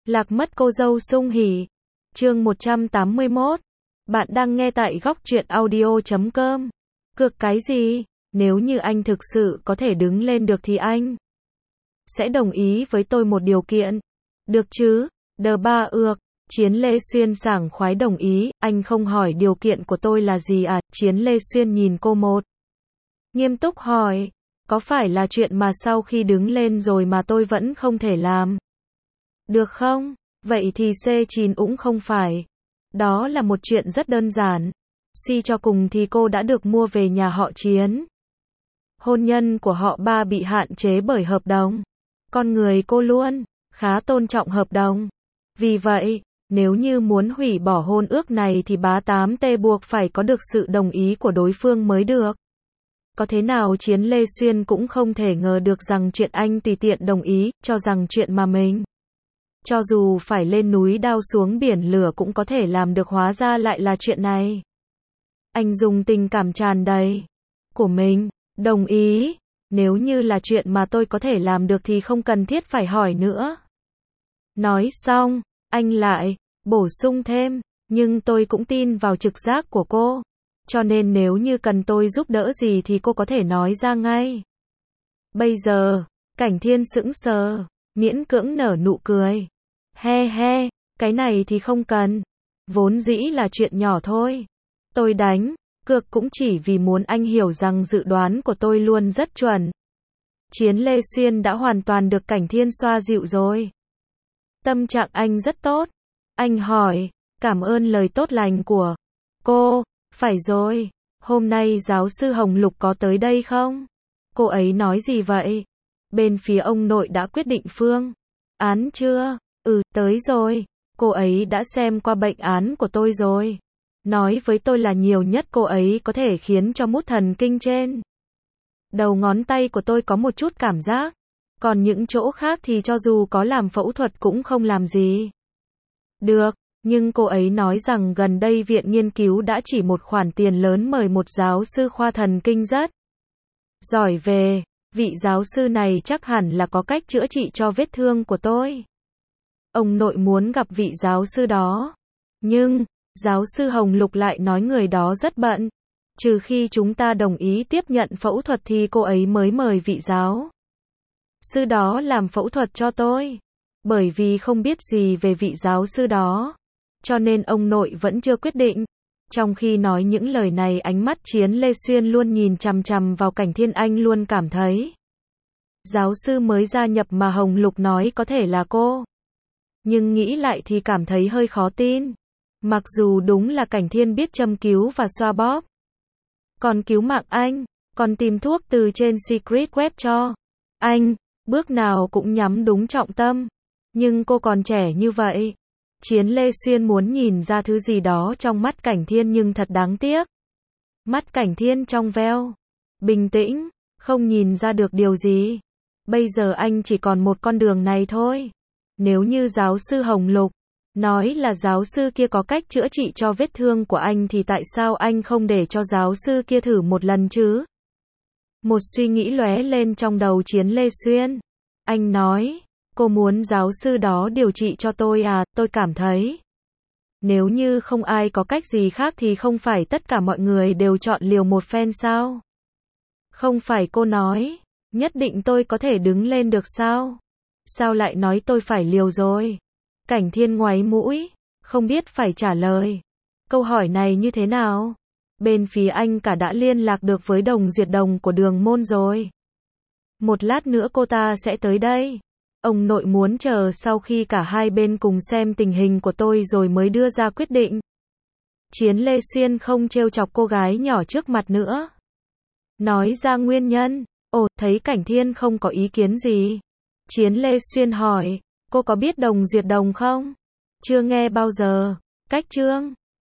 Lạc mất cô dâu sung hỉ. Chương 181. Bạn đang nghe tại góc truyện audio.com. Cược cái gì? Nếu như anh thực sự có thể đứng lên được thì anh sẽ đồng ý với tôi một điều kiện. Được chứ? Đờ ba ược. Chiến Lê Xuyên sảng khoái đồng ý. Anh không hỏi điều kiện của tôi là gì à? Chiến Lê Xuyên nhìn cô một nghiêm túc hỏi. Có phải là chuyện mà sau khi đứng lên rồi mà tôi vẫn không thể làm được không? Vậy thì C9 cũng không phải. Đó là một chuyện rất đơn giản. Suy cho cùng thì cô đã được mua về nhà họ Chiến. Hôn nhân của họ Ba bị hạn chế bởi hợp đồng. Con người cô luôn khá tôn trọng hợp đồng. Vì vậy, nếu như muốn hủy bỏ hôn ước này thì bá 8T buộc phải có được sự đồng ý của đối phương mới được. Có thế nào Chiến Lê Xuyên cũng không thể ngờ được rằng chuyện anh tùy tiện đồng ý, cho rằng chuyện mà mình cho dù phải lên núi đao xuống biển lửa cũng có thể làm được, hóa ra lại là chuyện này. Anh dùng tình cảm tràn đầy của mình, đồng ý. Nếu như là chuyện mà tôi có thể làm được thì không cần thiết phải hỏi nữa. Nói xong, anh lại bổ sung thêm, nhưng tôi cũng tin vào trực giác của cô. Cho nên nếu như cần tôi giúp đỡ gì thì cô có thể nói ra ngay. Bây giờ, Cảnh Thiên sững sờ, miễn cưỡng nở nụ cười. He he, cái này thì không cần. Vốn dĩ là chuyện nhỏ thôi. Tôi đánh cược cũng chỉ vì muốn anh hiểu rằng dự đoán của tôi luôn rất chuẩn. Chiến Lê Xuyên đã hoàn toàn được Cảnh Thiên xoa dịu rồi. Tâm trạng anh rất tốt. Anh hỏi, cảm ơn lời tốt lành của cô. Phải rồi, hôm nay giáo sư Hồng Lục có tới đây không? Cô ấy nói gì vậy? Bên phía ông nội đã quyết định phương án chưa? Tới rồi. Cô ấy đã xem qua bệnh án của tôi rồi. Nói với tôi là nhiều nhất cô ấy có thể khiến cho mút thần kinh trên đầu ngón tay của tôi có một chút cảm giác. Còn những chỗ khác thì cho dù có làm phẫu thuật cũng không làm gì được. Nhưng cô ấy nói rằng gần đây viện nghiên cứu đã chỉ một khoản tiền lớn mời một giáo sư khoa thần kinh rất giỏi về. Vị giáo sư này chắc hẳn là có cách chữa trị cho vết thương của tôi. Ông nội muốn gặp vị giáo sư đó. Nhưng, giáo sư Hồng Lục lại nói người đó rất bận. Trừ khi chúng ta đồng ý tiếp nhận phẫu thuật thì cô ấy mới mời vị giáo sư đó làm phẫu thuật cho tôi. Bởi vì không biết gì về vị giáo sư đó, cho nên ông nội vẫn chưa quyết định. Trong khi nói những lời này, ánh mắt Chiến Lê Xuyên luôn nhìn chằm chằm vào Cảnh Thiên. Anh luôn cảm thấy giáo sư mới gia nhập mà Hồng Lục nói có thể là cô. Nhưng nghĩ lại thì cảm thấy hơi khó tin. Mặc dù đúng là Cảnh Thiên biết châm cứu và xoa bóp, còn cứu mạng anh, còn tìm thuốc từ trên Secret Web cho anh, bước nào cũng nhắm đúng trọng tâm. Nhưng cô còn trẻ như vậy. Chiến Lê Xuyên muốn nhìn ra thứ gì đó trong mắt Cảnh Thiên nhưng thật đáng tiếc. Mắt Cảnh Thiên trong veo, bình tĩnh, không nhìn ra được điều gì. Bây giờ anh chỉ còn một con đường này thôi. Nếu như giáo sư Hồng Lục nói là giáo sư kia có cách chữa trị cho vết thương của anh thì tại sao anh không để cho giáo sư kia thử một lần chứ? Một suy nghĩ lóe lên trong đầu Chiến Lê Xuyên. Anh nói, cô muốn giáo sư đó điều trị cho tôi à? Tôi cảm thấy nếu như không ai có cách gì khác thì không phải tất cả mọi người đều chọn liều một phen sao? Không phải cô nói nhất định tôi có thể đứng lên được sao? Sao lại nói tôi phải liều rồi? Cảnh Thiên ngoáy mũi, không biết phải trả lời câu hỏi này như thế nào. Bên phía anh cả đã liên lạc được với Đồng Duyệt Đồng của Đường Môn rồi. Một lát nữa cô ta sẽ tới đây. Ông nội muốn chờ sau khi cả hai bên cùng xem tình hình của tôi rồi mới đưa ra quyết định. Chiến Lê Xuyên không trêu chọc cô gái nhỏ trước mặt nữa. Nói ra nguyên nhân. Thấy Cảnh Thiên không có ý kiến gì. Chiến Lê Xuyên hỏi, cô có biết Đồng Duyệt Đồng không? Chưa nghe bao giờ. Cách chương